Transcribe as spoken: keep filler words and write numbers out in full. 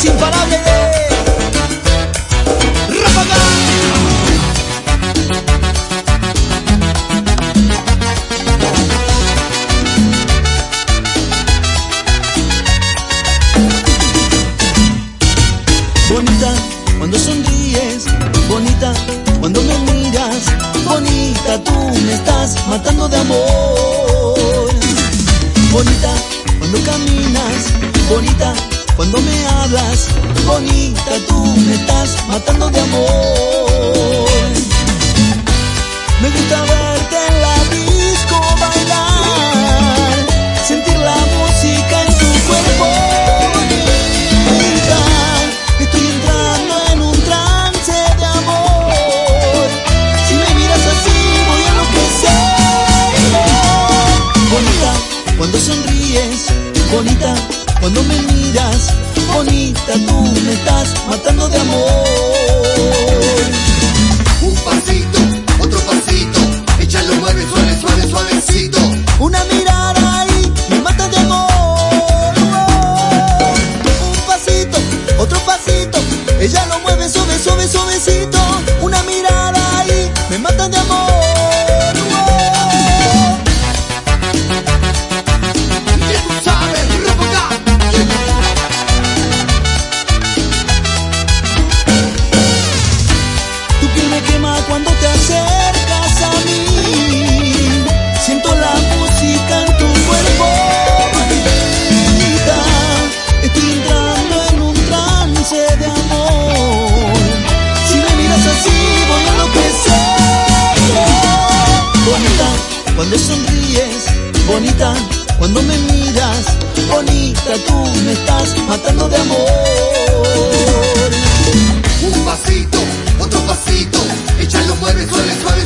voz imparable de Ráfaga. Bonita cuando sonríes, bonita cuando me miras, bonita tú me estás matando de amor. Bonita cuando caminas, bonita cuando me hablas, bonita tú me estás matando de amor. Me gusta verte en la disco bailar, sentir la música en tu cuerpo. Bonita, estoy entrando en un trance de amor. Si me miras así voy a enloquecer. Bonita cuando sonríes, bonita cuando me miras, bonita tú me estás matando de amor. Un pasito, otro pasito, échalo, mueve, suave, suave, suavecito. Una mirada ahí me mata de amor. Un pasito, otro pasito, ella lo mueve suave, suave, suavecito. Una mirada ahí me mata de amor. Cuando te acercas a mí, siento la música en tu cuerpo. Bonita, estoy entrando en un trance de amor. Si me miras así voy a enloquecer. Bonita cuando sonríes, bonita cuando me miras, bonita tú me estás matando de amor. Un pasito, otro pasito, échalo, mueve, suave, suave.